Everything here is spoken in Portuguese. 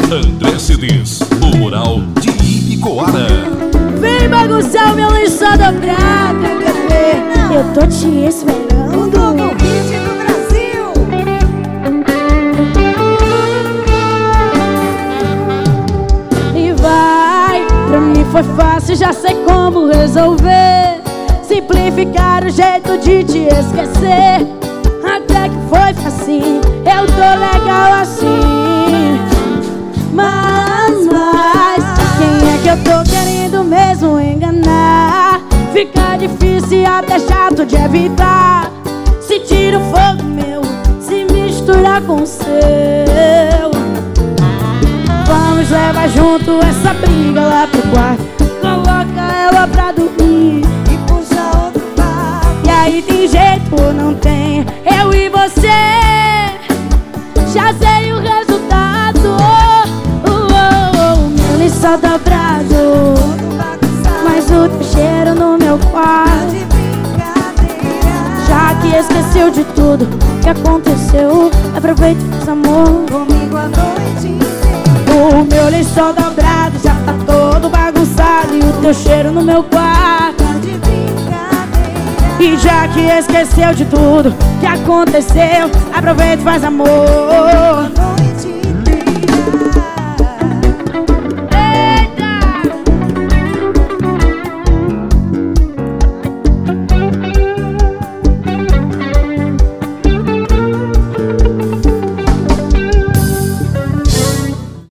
André Cedês, o Mural de Ibicoara. Vem bagunçar o meu lençol dobrado, bebê. Eu tô te esperando. Todo hit do Brasil. E vai, pra mim foi fácil, já sei como resolver. Simplificar o jeito de te esquecer. Até que foi facinho, eu tô legal assim. Mas, quem é que eu tô querendo mesmo enganar? Fica difícil e até chato de evitar. Se tira o fogo meu, se misturar com o seu. Vamos levar junto essa briga lá pro quarto. Coloca ela pra dormir E puxa outro papo. e aí tem jeito ou não tem? Eu e você já sei o resultado. Meu lençol dobrado, Todo bagunçado. mas o teu cheiro no meu quarto. De brincadeira. Já que esqueceu de tudo que aconteceu, aproveita e faz amor. Comigo a noite inteira. O meu lençol dobrado já tá todo bagunçado e o teu cheiro no meu quarto. De brincadeira. E já que esqueceu de tudo que aconteceu, aproveita e faz amor.